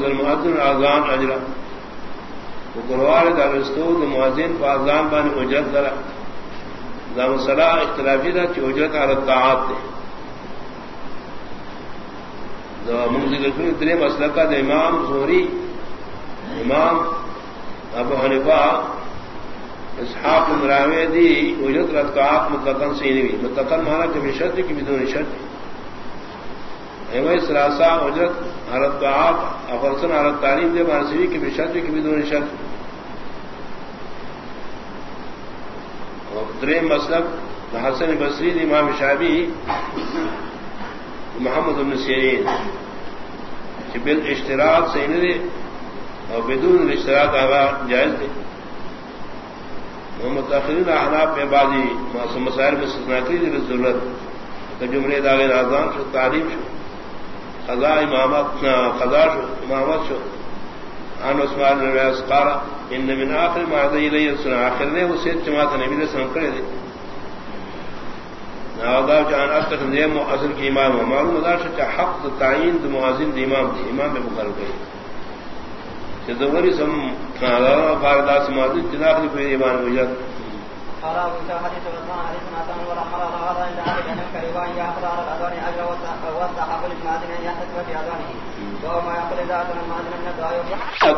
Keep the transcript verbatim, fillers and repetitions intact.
المؤذن اذان اجرا وقروال دارستو المؤذن فاذان بان اجرت درا دام صلاح اختلافی دا چ اجرت علی الطاعات دے دو منذ ذکر مسئلہ کا امام زہری امام ابو حنیفہ اسحاق بن راوی دی اجرت الطاعات مطلقاً سے نہیں مطلقاً مانا کہ شرط کی بدون شرط ایویں سلاسہ اجرت حالت طاعات افرسن حالت تعلیم دے مانسوی کی بشرط کی بدون شرط دریم مسلک حسن بصری دی امام شافعی محمد بن سیرین کہ بالاشتراط سے نہیں دے اور بدون الاشتراط آغا جائز دے متأخرین احناف میں بعضی مسائل میں استثناء کی ضرورت جملے داغ اذان شو تعلیم شو قضاء امامت قضاء شو امامت شو عن عثمان بن عفان قال ان من اخر ما ذي الى السنه اخر نے اسے جماعت نبی نے سن کرے دے نادا جان اصل نے اصل کی امام معلوم ہے کہ حق تعین مؤذن امام دی امام میں مقرر کرے کہ ضروری سم قال فاردا سماعت تناقض کوئی ایمان وجد قال ابو حديث عثمان حديث ناتان ولا حرر هذا عند اهل العلم كريوان يحضر الاذان اجر وصحاب المؤذن يحتسب في اذانه وما يقول اذا اذن المؤذن من الدعاء